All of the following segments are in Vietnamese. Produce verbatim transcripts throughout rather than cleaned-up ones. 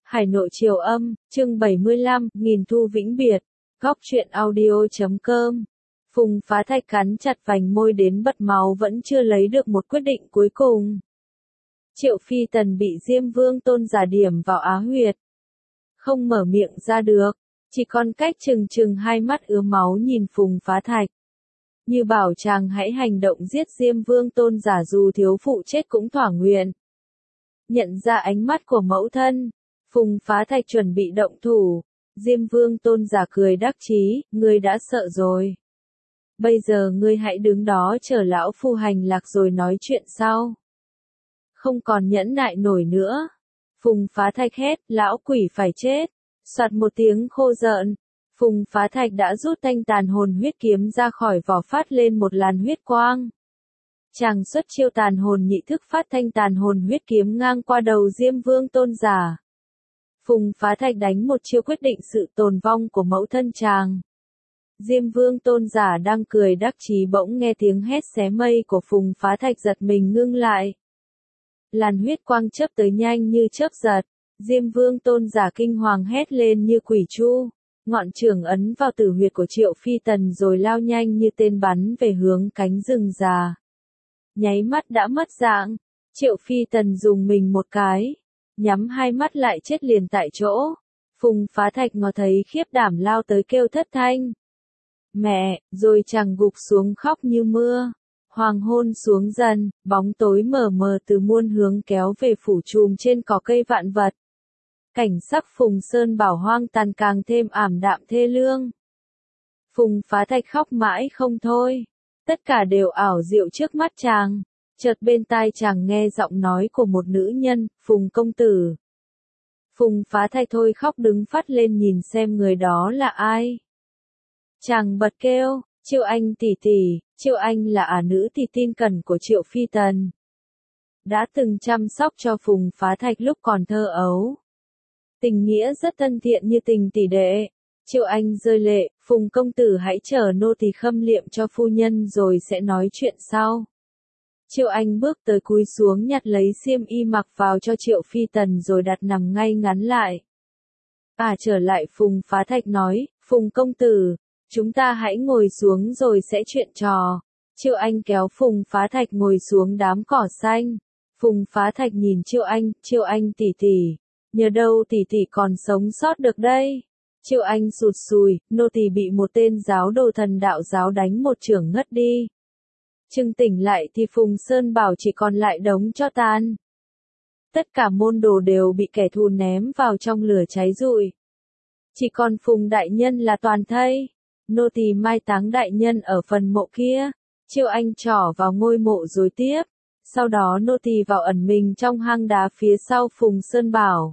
Hải Nội Triều Âm, chương bảy mươi lăm, nghìn thu vĩnh biệt, góc truyện audio chấm com. Phùng Phá Thạch cắn chặt vành môi đến bật máu vẫn chưa lấy được một quyết định cuối cùng. Triệu Phi Tần bị Diêm Vương Tôn giả điểm vào á huyệt. Không mở miệng ra được, chỉ còn cách trừng trừng hai mắt ứa máu nhìn Phùng Phá Thạch. Như bảo chàng hãy hành động giết Diêm Vương Tôn giả dù thiếu phụ chết cũng thỏa nguyện. Nhận ra ánh mắt của mẫu thân, Phùng Phá Thạch chuẩn bị động thủ. Diêm Vương Tôn giả cười đắc chí, ngươi đã sợ rồi. Bây giờ ngươi hãy đứng đó chờ lão phu hành lạc rồi nói chuyện sau. Không còn nhẫn nại nổi nữa. Phùng Phá Thạch hét, lão quỷ phải chết. Soạt một tiếng khô rợn. Phùng Phá Thạch đã rút thanh tàn hồn huyết kiếm ra khỏi vỏ phát lên một làn huyết quang. Chàng xuất chiêu tàn hồn nhị thức phát thanh tàn hồn huyết kiếm ngang qua đầu Diêm Vương Tôn giả. Phùng Phá Thạch đánh một chiêu quyết định sự tồn vong của mẫu thân chàng. Diêm Vương Tôn giả đang cười đắc chí bỗng nghe tiếng hét xé mây của Phùng Phá Thạch giật mình ngưng lại. Làn huyết quang chớp tới nhanh như chớp giật. Diêm Vương Tôn giả kinh hoàng hét lên như quỷ chu. Ngọn trường ấn vào tử huyệt của Triệu Phi Tần rồi lao nhanh như tên bắn về hướng cánh rừng già. Nháy mắt đã mất dạng. Triệu Phi Tần dùng mình một cái. Nhắm hai mắt lại chết liền tại chỗ. Phùng Phá Thạch ngó thấy khiếp đảm lao tới kêu thất thanh. Mẹ, rồi chàng gục xuống khóc như mưa. Hoàng hôn xuống dần, bóng tối mờ mờ từ muôn hướng kéo về phủ trùm trên cỏ cây vạn vật. Cảnh sắc Phùng Sơn Bảo hoang tàn càng thêm ảm đạm thê lương. Phùng Phá Thạch khóc mãi không thôi. Tất cả đều ảo diệu trước mắt chàng. Chợt bên tai chàng nghe giọng nói của một nữ nhân, Phùng công tử. Phùng Phá Thạch thôi khóc đứng phát lên nhìn xem người đó là ai. Chàng bật kêu, Triệu Anh tỷ tỷ. Triệu Anh là ả nữ thì tin cẩn của Triệu Phi Tần. Đã từng chăm sóc cho Phùng Phá Thạch lúc còn thơ ấu. Tình nghĩa rất thân thiện như tình tỷ đệ. Triệu Anh rơi lệ, Phùng công tử hãy chờ nô tỳ khâm liệm cho phu nhân rồi sẽ nói chuyện sau. Triệu Anh bước tới cúi xuống nhặt lấy xiêm y mặc vào cho Triệu Phi Tần rồi đặt nằm ngay ngắn lại. À trở lại Phùng Phá Thạch nói, Phùng công tử, chúng ta hãy ngồi xuống rồi sẽ chuyện trò. Triệu Anh kéo Phùng Phá Thạch ngồi xuống đám cỏ xanh. Phùng Phá Thạch nhìn Triệu Anh, Triệu Anh tỷ tỷ, nhờ đâu tỷ tỷ còn sống sót được đây. Triệu Anh sụt sùi, nô tỳ bị một tên giáo đồ thần đạo giáo đánh một chưởng ngất đi. Chừng tỉnh lại thì Phùng Sơn Bảo chỉ còn lại đống tro tàn. Tất cả môn đồ đều bị kẻ thù ném vào trong lửa cháy rụi. Chỉ còn Phùng đại nhân là toàn thây. Nô tỳ mai táng đại nhân ở phần mộ kia. Triệu Anh trỏ vào ngôi mộ rồi tiếp. Sau đó nô tỳ vào ẩn mình trong hang đá phía sau Phùng Sơn Bảo.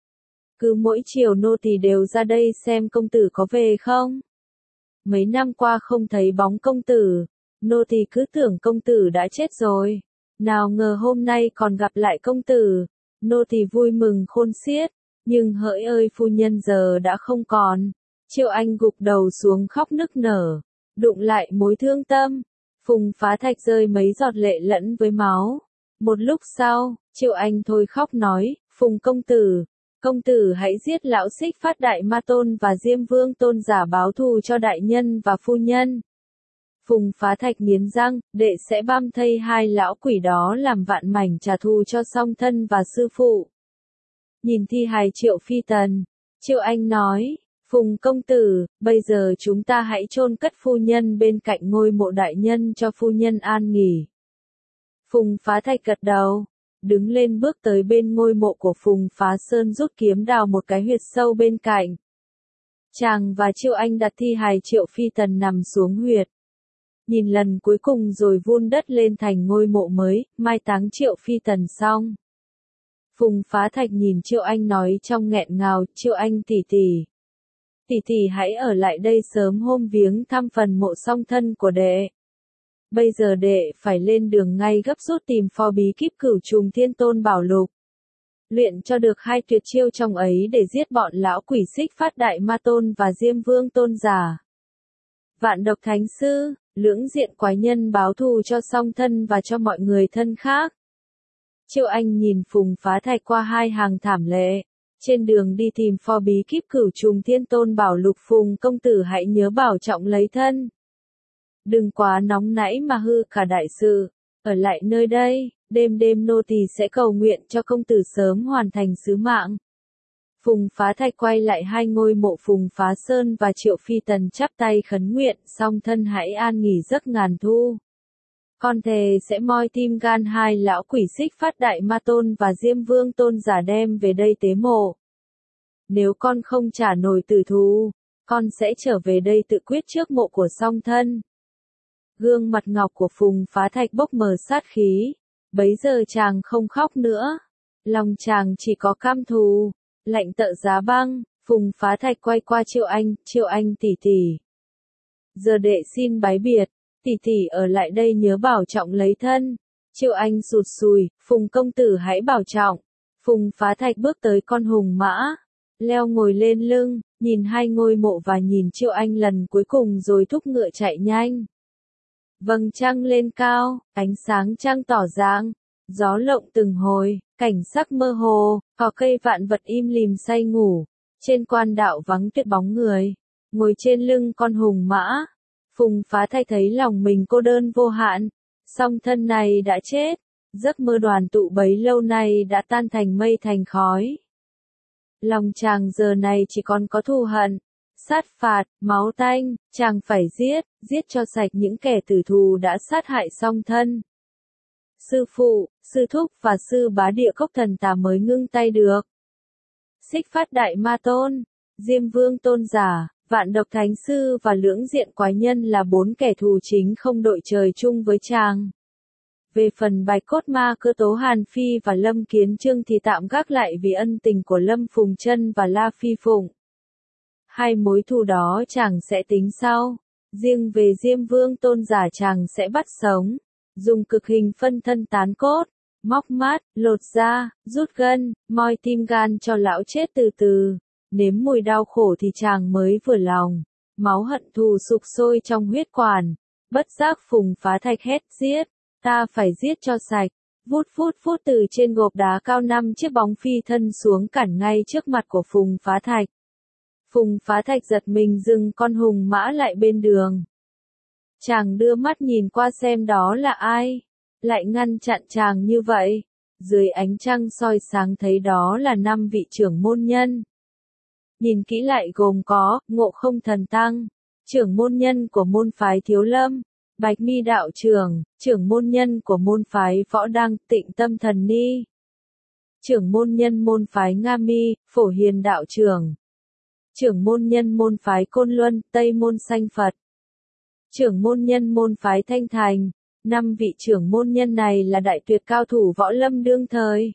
Cứ mỗi chiều nô tỳ đều ra đây xem công tử có về không. Mấy năm qua không thấy bóng công tử. Nô tỳ cứ tưởng công tử đã chết rồi. Nào ngờ hôm nay còn gặp lại công tử. Nô tỳ vui mừng khôn xiết. Nhưng hỡi ơi phu nhân giờ đã không còn. Triệu Anh gục đầu xuống khóc nức nở. Đụng lại mối thương tâm. Phùng Phá Thạch rơi mấy giọt lệ lẫn với máu. Một lúc sau, Triệu Anh thôi khóc nói, Phùng công tử. Công tử hãy giết lão Xích Phát Đại Ma Tôn và Diêm Vương Tôn giả báo thù cho đại nhân và phu nhân. Phùng Phá Thạch nghiến răng, đệ sẽ băm thây hai lão quỷ đó làm vạn mảnh trả thù cho song thân và sư phụ. Nhìn thi hài Triệu Phi Tần, Triệu Anh nói, Phùng công tử, bây giờ chúng ta hãy chôn cất phu nhân bên cạnh ngôi mộ đại nhân cho phu nhân an nghỉ. Phùng Phá Thạch gật đầu, đứng lên bước tới bên ngôi mộ của Phùng Phá Sơn rút kiếm đào một cái huyệt sâu bên cạnh. Chàng và Triệu Anh đặt thi hài Triệu Phi Tần nằm xuống huyệt. Nhìn lần cuối cùng rồi vun đất lên thành ngôi mộ mới, mai táng Triệu Phi Tần xong. Phùng Phá Thạch nhìn Triệu Anh nói trong nghẹn ngào, Triệu Anh tỷ tỷ. Tỷ tỷ hãy ở lại đây sớm hôm viếng thăm phần mộ song thân của đệ. Bây giờ đệ phải lên đường ngay gấp rút tìm phò bí kíp Cửu Trùng Thiên Tôn Bảo Lục. Luyện cho được hai tuyệt chiêu trong ấy để giết bọn lão quỷ Xích Phát Đại Ma Tôn và Diêm Vương Tôn giả. Vạn Độc Thánh Sư, lưỡng diện quái nhân báo thù cho song thân và cho mọi người thân khác. Triệu Anh nhìn Phùng Phá Thạch qua hai hàng thảm lệ. Trên đường đi tìm pho bí kíp cửu trùng thiên tôn bảo lục, Phùng công tử hãy nhớ bảo trọng lấy thân. Đừng quá nóng nảy mà hư cả đại sự. Ở lại nơi đây, đêm đêm nô tỳ sẽ cầu nguyện cho công tử sớm hoàn thành sứ mạng. Phùng Phá Thạch quay lại hai ngôi mộ Phùng Phá Sơn và Triệu Phi Tần chắp tay khấn nguyện, song thân hãy an nghỉ giấc ngàn thu. Con thề sẽ moi tim gan hai lão quỷ Xích Phát Đại Ma Tôn và Diêm Vương Tôn giả đem về đây tế mộ. Nếu con không trả nổi tử thù, con sẽ trở về đây tự quyết trước mộ của song thân. Gương mặt ngọc của Phùng Phá Thạch bốc mờ sát khí. Bấy giờ chàng không khóc nữa. Lòng chàng chỉ có cam thù. Lạnh tợ giá băng. Phùng Phá Thạch quay qua Triệu Anh. Triệu Anh tỷ tỷ. Giờ đệ xin bái biệt. Tỷ tỷ ở lại đây nhớ bảo trọng lấy thân. Triệu Anh sụt sùi. Phùng công tử hãy bảo trọng. Phùng Phá Thạch bước tới con hùng mã. Leo ngồi lên lưng. Nhìn hai ngôi mộ và nhìn Triệu Anh lần cuối cùng rồi thúc ngựa chạy nhanh. Vầng trăng lên cao, ánh sáng trăng tỏ dạng, gió lộng từng hồi, cảnh sắc mơ hồ, cỏ cây vạn vật im lìm say ngủ, trên quan đạo vắng tuyệt bóng người, ngồi trên lưng con hùng mã. Phùng Phá Thạch thấy lòng mình cô đơn vô hạn, song thân này đã chết, giấc mơ đoàn tụ bấy lâu nay đã tan thành mây thành khói. Lòng chàng giờ này chỉ còn có thù hận. Sát phạt, máu tanh, chàng phải giết, giết cho sạch những kẻ tử thù đã sát hại song thân. Sư phụ, sư thúc và sư bá địa cốc thần tà mới ngưng tay được. Xích Phát Đại Ma Tôn, Diêm Vương Tôn giả, Vạn Độc Thánh Sư và Lưỡng Diện Quái Nhân là bốn kẻ thù chính không đội trời chung với chàng. Về phần Bạch Cốt Ma Cơ Tố Hàn Phi và Lâm Kiến Trương thì tạm gác lại vì ân tình của Lâm Phùng Chân và La Phi Phụng. Hai mối thù đó chàng sẽ tính sau. Riêng về Diêm Vương Tôn giả chàng sẽ bắt sống. Dùng cực hình phân thân tán cốt. Móc mát, lột da, rút gân, moi tim gan cho lão chết từ từ. Nếm mùi đau khổ thì chàng mới vừa lòng. Máu hận thù sục sôi trong huyết quản. Bất giác Phùng Phá Thạch hét giết. Ta phải giết cho sạch. Vút vút vút từ trên gộp đá cao năm chiếc bóng phi thân xuống cản ngay trước mặt của Phùng Phá Thạch. Phùng Phá Thạch giật mình dừng con hùng mã lại bên đường. Chàng đưa mắt nhìn qua xem đó là ai. Lại ngăn chặn chàng như vậy. Dưới ánh trăng soi sáng thấy đó là năm vị trưởng môn nhân. Nhìn kỹ lại gồm có, Ngộ Không Thần Tăng, trưởng môn nhân của môn phái Thiếu Lâm, Bạch Mi đạo trưởng, trưởng môn nhân của môn phái Võ Đăng, Tịnh Tâm Thần Ni, trưởng môn nhân môn phái Nga Mi, Phổ Hiền đạo trưởng, trưởng môn nhân môn phái Côn Luân, Tây Môn Sanh Phật, trưởng môn nhân môn phái Thanh Thành. Năm vị trưởng môn nhân này là đại tuyệt cao thủ võ lâm đương thời.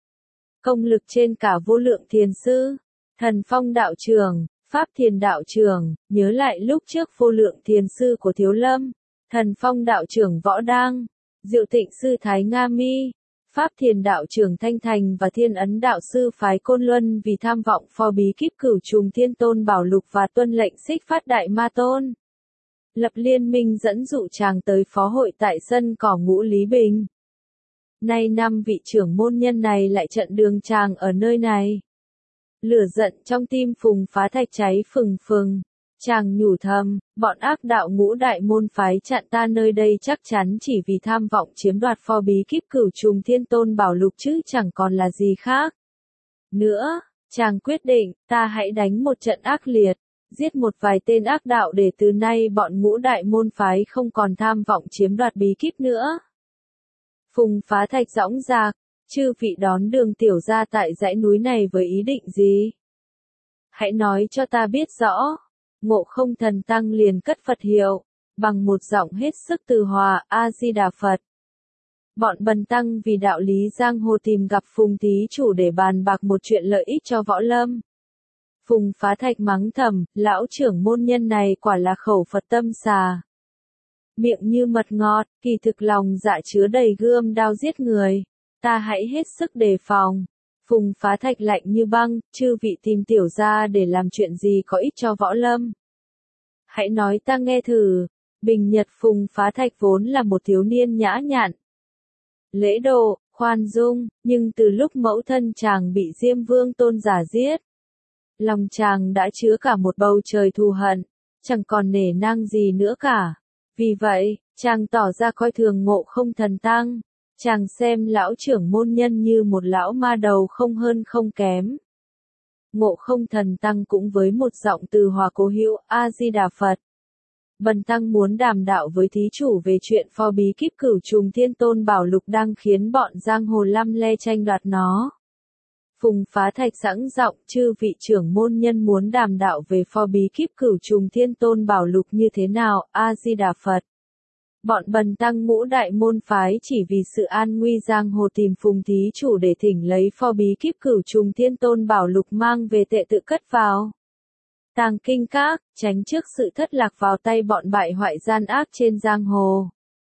Công lực trên cả Vô Lượng Thiền Sư, Thần Phong đạo trưởng, Pháp Thiền đạo trưởng, nhớ lại lúc trước Vô Lượng Thiền Sư của Thiếu Lâm, Thần Phong đạo trưởng Võ Đăng, Diệu Tịnh Sư Thái Nga Mi, Pháp Thiền đạo trưởng Thanh Thành và Thiên Ấn đạo sư phái Côn Luân vì tham vọng phò bí kíp cửu trùng thiên tôn bảo lục và tuân lệnh Xích Phát Đại Ma Tôn. Lập liên minh dẫn dụ chàng tới phó hội tại sân cỏ Ngũ Lý Bình. Nay năm vị trưởng môn nhân này lại chặn đường chàng ở nơi này. Lửa giận trong tim Phùng Phá Thạch cháy phừng phừng. Chàng nhủ thầm, bọn ác đạo ngũ đại môn phái chặn ta nơi đây chắc chắn chỉ vì tham vọng chiếm đoạt phò bí kíp cửu trùng thiên tôn bảo lục chứ chẳng còn là gì khác. Nữa, chàng quyết định, ta hãy đánh một trận ác liệt, giết một vài tên ác đạo để từ nay bọn ngũ đại môn phái không còn tham vọng chiếm đoạt bí kíp nữa. Phùng Phá Thạch dõng dạc, chư vị đón đường tiểu ra tại dãy núi này với ý định gì? Hãy nói cho ta biết rõ. Ngộ Không Thần Tăng liền cất Phật hiệu, bằng một giọng hết sức từ hòa, A-di-đà Phật. Bọn bần tăng vì đạo lý giang hồ tìm gặp Phùng thí chủ để bàn bạc một chuyện lợi ích cho võ lâm. Phùng Phá Thạch mắng thầm, lão trưởng môn nhân này quả là khẩu Phật tâm xà. Miệng như mật ngọt, kỳ thực lòng dạ chứa đầy gươm đao giết người. Ta hãy hết sức đề phòng. Phùng Phá Thạch lạnh như băng, chư vị tìm tiểu ra để làm chuyện gì có ích cho võ lâm. Hãy nói ta nghe thử. Bình nhật Phùng Phá Thạch vốn là một thiếu niên nhã nhặn, lễ độ, khoan dung, nhưng từ lúc mẫu thân chàng bị Diêm Vương Tôn Giả giết, lòng chàng đã chứa cả một bầu trời thù hận, chẳng còn nể nang gì nữa cả. Vì vậy, chàng tỏ ra coi thường Ngộ Không Thần Tăng, chàng xem lão trưởng môn nhân như một lão ma đầu không hơn không kém. Ngộ Không Thần Tăng cũng với một giọng từ hòa cố hữu, A Di Đà Phật. Bần tăng muốn đàm đạo với thí chủ về chuyện pho bí kíp Cửu Trùng Thiên Tôn Bảo Lục đang khiến bọn giang hồ lăm le tranh đoạt nó. Phùng Phá Thạch sẵn giọng, chư vị trưởng môn nhân muốn đàm đạo về pho bí kíp Cửu Trùng Thiên Tôn Bảo Lục như thế nào, A Di Đà Phật. Bọn bần tăng ngũ đại môn phái chỉ vì sự an nguy giang hồ tìm Phùng thí chủ để thỉnh lấy pho bí kíp Cửu Trùng Thiên Tôn Bảo Lục mang về tệ tự cất vào tàng kinh các, tránh trước sự thất lạc vào tay bọn bại hoại gian ác trên giang hồ,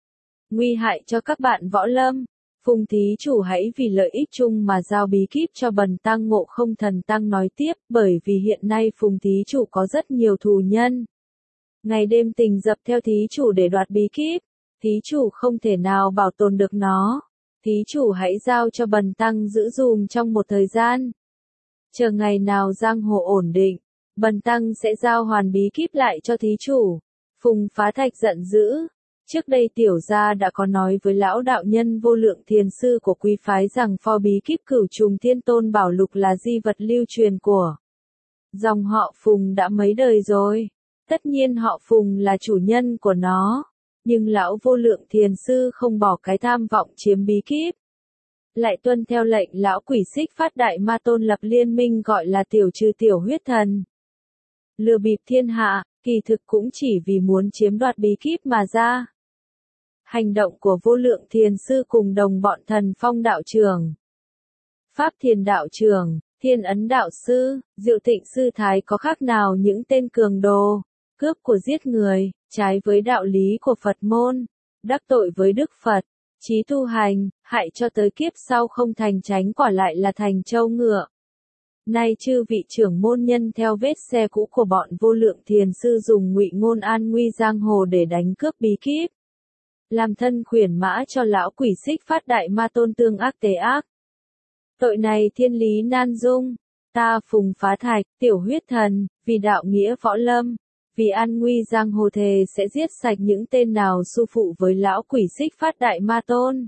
nguy hại cho các bạn võ lâm. Phùng thí chủ hãy vì lợi ích chung mà giao bí kíp cho bần tăng. Ngộ Không Thần Tăng nói tiếp, bởi vì hiện nay Phùng thí chủ có rất nhiều thù nhân, ngày đêm tình dập theo thí chủ để đoạt bí kíp, thí chủ không thể nào bảo tồn được nó. Thí chủ hãy giao cho bần tăng giữ dùm trong một thời gian. Chờ ngày nào giang hồ ổn định, bần tăng sẽ giao hoàn bí kíp lại cho thí chủ. Phùng Phá Thạch giận dữ. Trước đây tiểu gia đã có nói với lão đạo nhân Vô Lượng Thiền Sư của quý phái rằng pho bí kíp Cửu Trùng Thiên Tôn Bảo Lục là di vật lưu truyền của dòng họ Phùng đã mấy đời rồi. Tất nhiên họ Phùng là chủ nhân của nó. Nhưng lão Vô Lượng Thiền Sư không bỏ cái tham vọng chiếm bí kíp, lại tuân theo lệnh lão Quỷ Xích Phát Đại Ma Tôn lập liên minh gọi là Tiểu Trừ Tiểu Huyết Thần, lừa bịp thiên hạ, kỳ thực cũng chỉ vì muốn chiếm đoạt bí kíp mà ra. Hành động của Vô Lượng Thiền Sư cùng đồng bọn Thần Phong đạo trưởng, Pháp Thiền đạo trưởng, Thiên Ấn đạo sư, Diệu Tịnh sư thái có khác nào những tên cường đồ, cướp của giết người, trái với đạo lý của Phật môn, đắc tội với Đức Phật, chí tu hành, hại cho tới kiếp sau không thành chánh quả lại là thành trâu ngựa. Nay chư vị trưởng môn nhân theo vết xe cũ của bọn Vô Lượng Thiền Sư dùng ngụy ngôn an nguy giang hồ để đánh cướp bí kíp, làm thân khuyển mã cho lão Quỷ Xích Phát Đại Ma Tôn tương ác tế ác. Tội này thiên lý nan dung. Ta Phùng Phá Thạch, Tiểu Huyết Thần, vì đạo nghĩa võ lâm, vì an nguy giang hồ thề sẽ giết sạch những tên nào su phụ với lão Quỷ Xích Phát Đại Ma Tôn,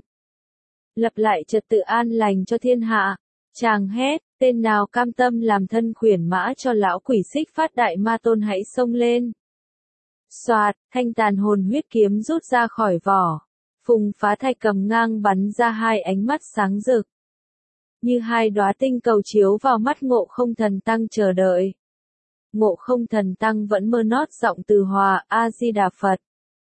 lập lại trật tự an lành cho thiên hạ. Chàng hét, tên nào cam tâm làm thân khuyển mã cho lão Quỷ Xích Phát Đại Ma Tôn hãy xông lên. Soạt, thanh tàn hồn huyết kiếm rút ra khỏi vỏ. Phùng Phá Thạch cầm ngang bắn ra hai ánh mắt sáng rực, như hai đóa tinh cầu chiếu vào mắt Ngộ Không Thần Tăng chờ đợi. Ngộ Không Thần Tăng vẫn mơ nót giọng từ hòa, A Di Đà Phật.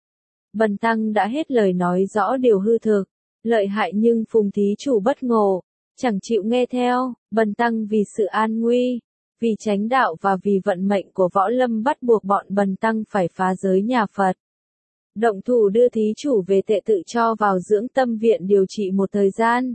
Bần tăng đã hết lời nói rõ điều hư thực, lợi hại nhưng Phùng thí chủ bất ngộ, chẳng chịu nghe theo. Bần tăng vì sự an nguy, vì chánh đạo và vì vận mệnh của võ lâm bắt buộc bọn bần tăng phải phá giới nhà Phật, động thủ đưa thí chủ về tệ tự cho vào dưỡng tâm viện điều trị một thời gian.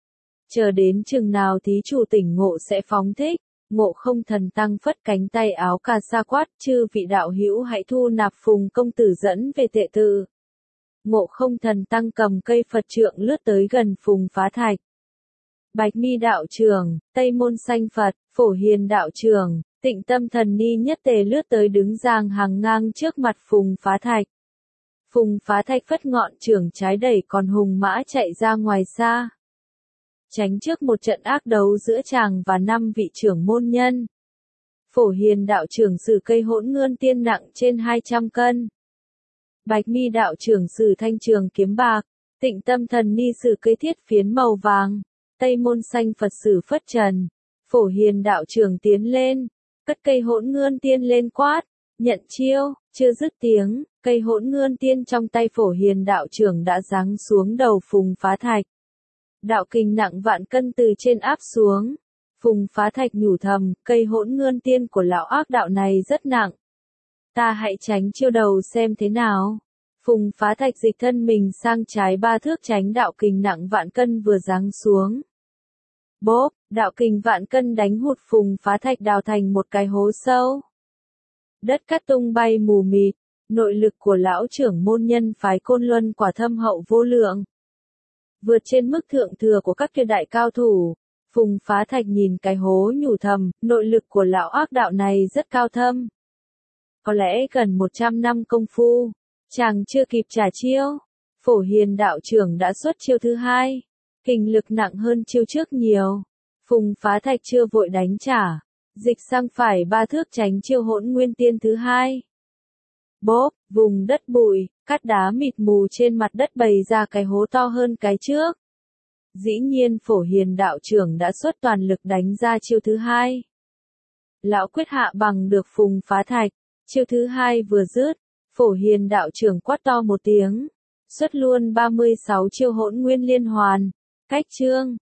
Chờ đến chừng nào thí chủ tỉnh ngộ sẽ phóng thích. Ngộ Không Thần Tăng phất cánh tay áo cà sa quát, chư vị đạo hữu hãy thu nạp Phùng công tử dẫn về tệ tự. Ngộ Không Thần Tăng cầm cây Phật trượng lướt tới gần Phùng Phá Thạch. Bạch Mi đạo trưởng, Tây Môn Xanh Phật, Phổ Hiền đạo trưởng, Tịnh Tâm Thần Ni nhất tề lướt tới đứng giang hàng ngang trước mặt Phùng Phá Thạch. Phùng Phá Thạch phất ngọn trưởng trái đẩy còn hùng mã chạy ra ngoài xa, tránh trước một trận ác đấu giữa chàng và năm vị trưởng môn nhân. Phổ Hiền đạo trưởng sử cây Hỗn Ngươn Tiên nặng trên hai trăm cân. Bạch Mi đạo trưởng sử thanh trường kiếm bạc, Tịnh Tâm Thần Ni sử cây thiết phiến màu vàng, Tây Môn Xanh Phật sử phất trần. Phổ Hiền đạo trưởng tiến lên, cất cây Hỗn Ngươn Tiên lên quát, nhận chiêu. Chưa dứt tiếng, cây Hỗn Ngươn Tiên trong tay Phổ Hiền đạo trưởng đã giáng xuống đầu Phùng Phá Thạch. Đạo kình nặng vạn cân từ trên áp xuống. Phùng Phá Thạch nhủ thầm, cây Hỗn Ngươn Tiên của lão ác đạo này rất nặng. Ta hãy tránh chiêu đầu xem thế nào. Phùng Phá Thạch dịch thân mình sang trái ba thước tránh đạo kình nặng vạn cân vừa giáng xuống. Bốp, đạo kình vạn cân đánh hụt Phùng Phá Thạch đào thành một cái hố sâu. Đất cát tung bay mù mịt, nội lực của lão trưởng môn nhân phái Côn Luân quả thâm hậu vô lượng. vượt trên mức thượng thừa của các kia đại cao thủ. Phùng Phá Thạch nhìn cái hố nhủ thầm, nội lực của lão ác đạo này rất cao thâm. Có lẽ gần một trăm năm công phu, chàng chưa kịp trả chiêu. Phổ Hiền đạo trưởng đã xuất chiêu thứ hai, kình lực nặng hơn chiêu trước nhiều. Phùng Phá Thạch chưa vội đánh trả, dịch sang phải ba thước tránh chiêu Hỗn Nguyên Tiên thứ hai. Bốp, vùng đất bụi, cát đá mịt mù trên mặt đất bày ra cái hố to hơn cái trước. Dĩ nhiên Phổ Hiền đạo trưởng đã xuất toàn lực đánh ra chiêu thứ hai. Lão quyết hạ bằng được Phùng Phá Thạch, chiêu thứ hai vừa dứt, Phổ Hiền đạo trưởng quát to một tiếng, xuất luôn ba mươi sáu chiêu Hỗn Nguyên liên hoàn, cách chương.